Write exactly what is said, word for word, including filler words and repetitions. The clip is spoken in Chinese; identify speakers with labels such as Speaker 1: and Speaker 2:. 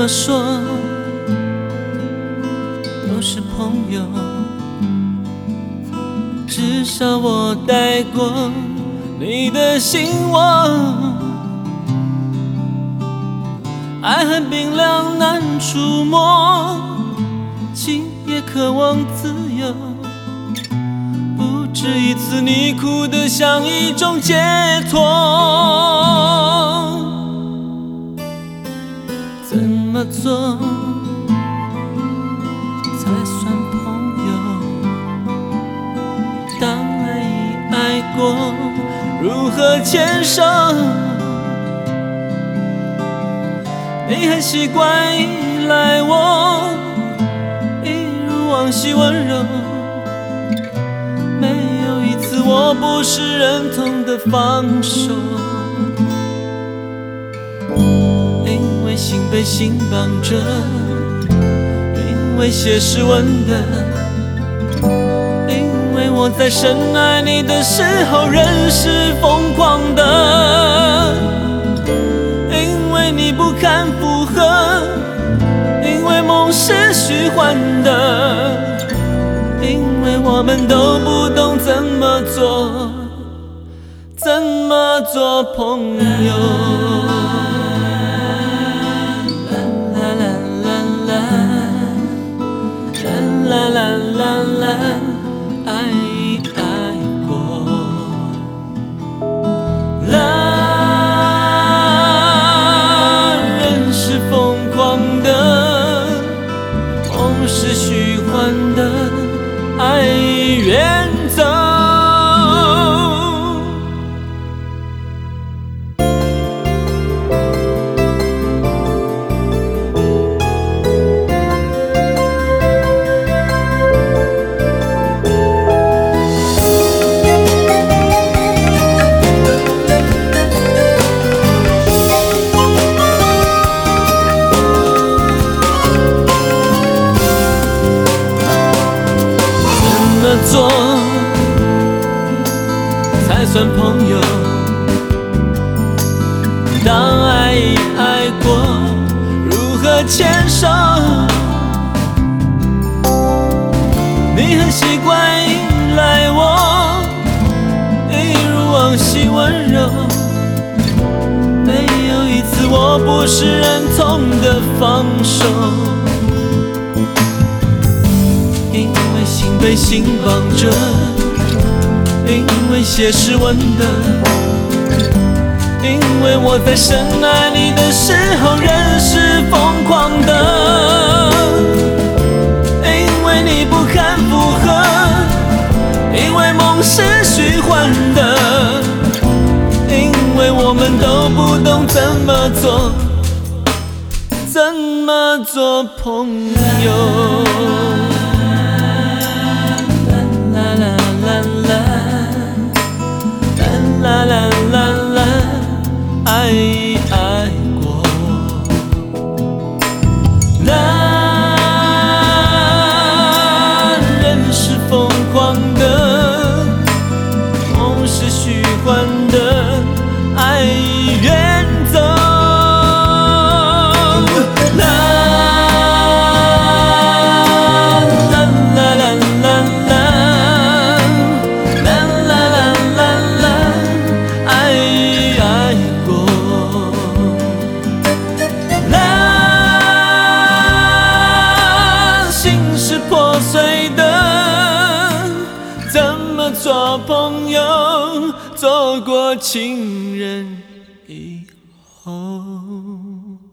Speaker 1: 么说都是朋友，至少我带过你的心窝。爱恨冰凉难触摸，情也渴望自由。不止一次你哭得像一种解脱。怎么做才算朋友？当爱已爱过，如何牵手？你很习惯依赖我，一如往昔温柔，没有一次我不是忍痛的放手。因为心被心绑着，因为血是温的，因为我在深爱你的时候仍是疯狂的，因为你不堪负荷，因为梦是虚幻的，因为我们都不懂怎么做，怎么做朋友。啦啦啦啦，爱已爱过，啦，人是疯狂的，梦是虚幻的，爱已远走。做才算朋友？当爱已爱过，如何牵手？你很习惯依赖我，一如往昔温柔，没有一次我不是忍痛的放手。心被心绑着，因为血是温的，因为我在深爱你的时候仍是疯狂的，因为你不堪负荷，因为梦是虚幻的，因为我们都不懂怎么做，怎么做朋友。啦啦啦啦，爱已爱过，啦，人是疯狂的，梦是虚幻的，爱已远走。做朋友，做过情人以后。